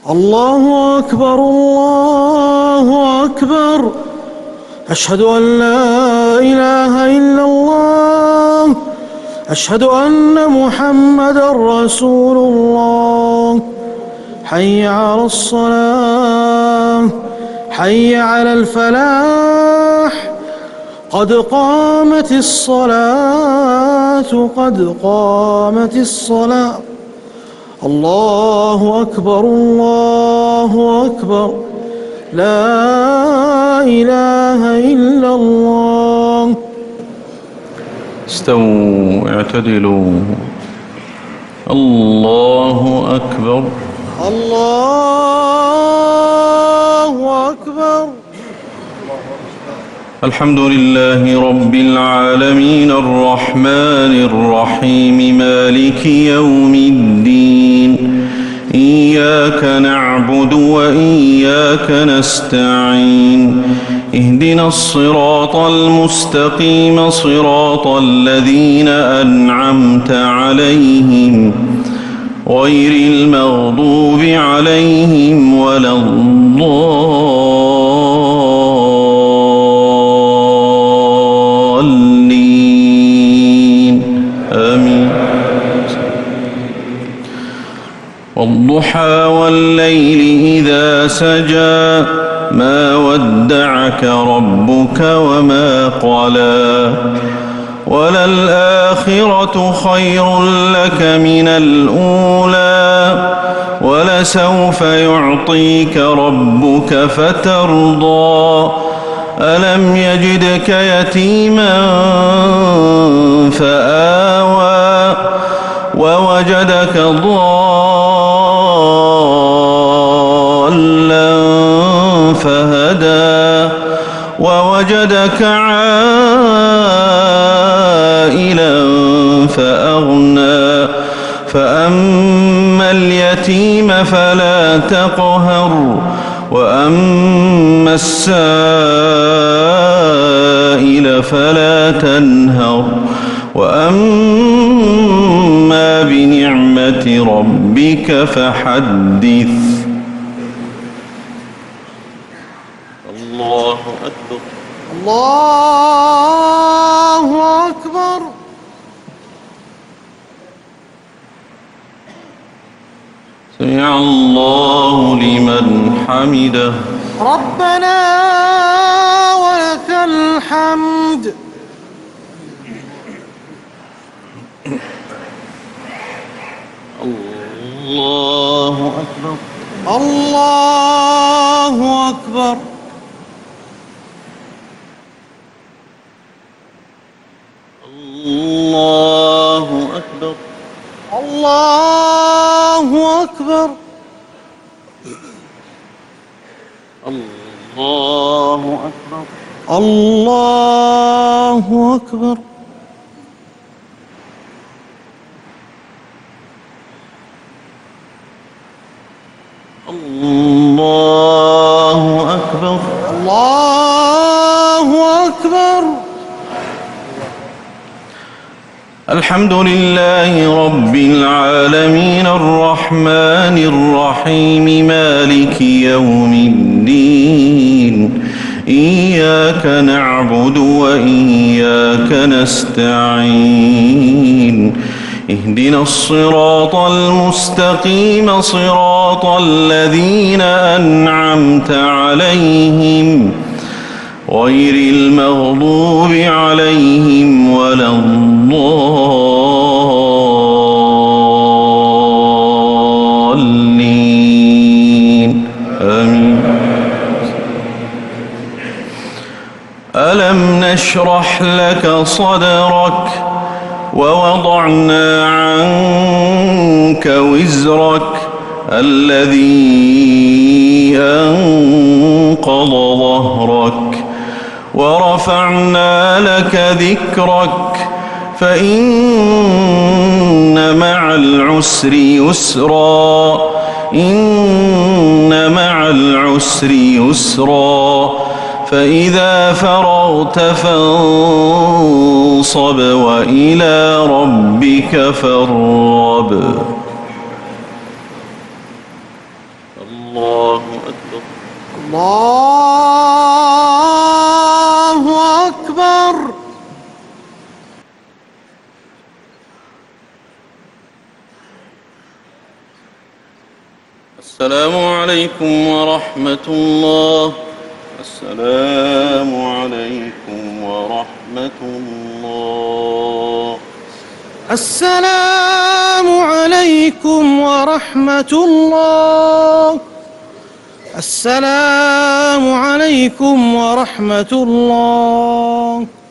الله أكبر الله أكبر. أشهد أن لا إله إلا الله. أشهد أن محمدًا رسول الله. حي على الصلاة، حي على الفلاح، قد قامت الصلاة، قد قامت الصلاة. الله أكبر الله أكبر. لا إله إلا الله. استووا اعتدلوا. الله أكبر الله أكبر. الحمد لله رب العالمين الرحمن الرحيم مالك يوم الدين. إياك نعبد وإياك نستعين. اهدنا الصراط المستقيم صراط الذين أنعمت عليهم غير المغضوب عليهم ولا الضالين. آمين. والضحى والليل إذا سجى ما ودعك ربك وما قلى وللآخرة خير لك من الأولى ولسوف يعطيك ربك فترضى. ألم يجدك يتيما فآوى ووجدك ضالا فهدى ووجدك عائلا فأغنى. فأما اليتيم فلا تقهر وأما السائل فلا تنهر وأما بنعمة ربك فحدث. الله أكبر الله أكبر. سمع الله لمن حمده. ربنا ولك الحمد. الله أكبر الله أكبر. الله أكبر الله أكبر. الله أكبر الله أكبر. الله أكبر الله أكبر. الحمد لله رب العالمين الرحمن الرحيم مالك يوم الدين. إياك نعبد وإياك نستعين. اهدنا الصراط المستقيم صراط الذين أنعمت عليهم غير المغضوب عليهم ولا الضالين. آمين. ألم نشرح لك صدرك ووضعنا عنك وزرك الذي أنقض ظهرك ورفعنا لك ذكرك فإن مع العسر يسرا. إن مع العسر يسرا. فإذا فرغت فانصب وإلى ربك فارغب. الله أكبر. الله أكبر. السلام عليكم ورحمة الله. السلام عليكم ورحمة الله. السلام عليكم ورحمة الله. السلام عليكم ورحمة الله.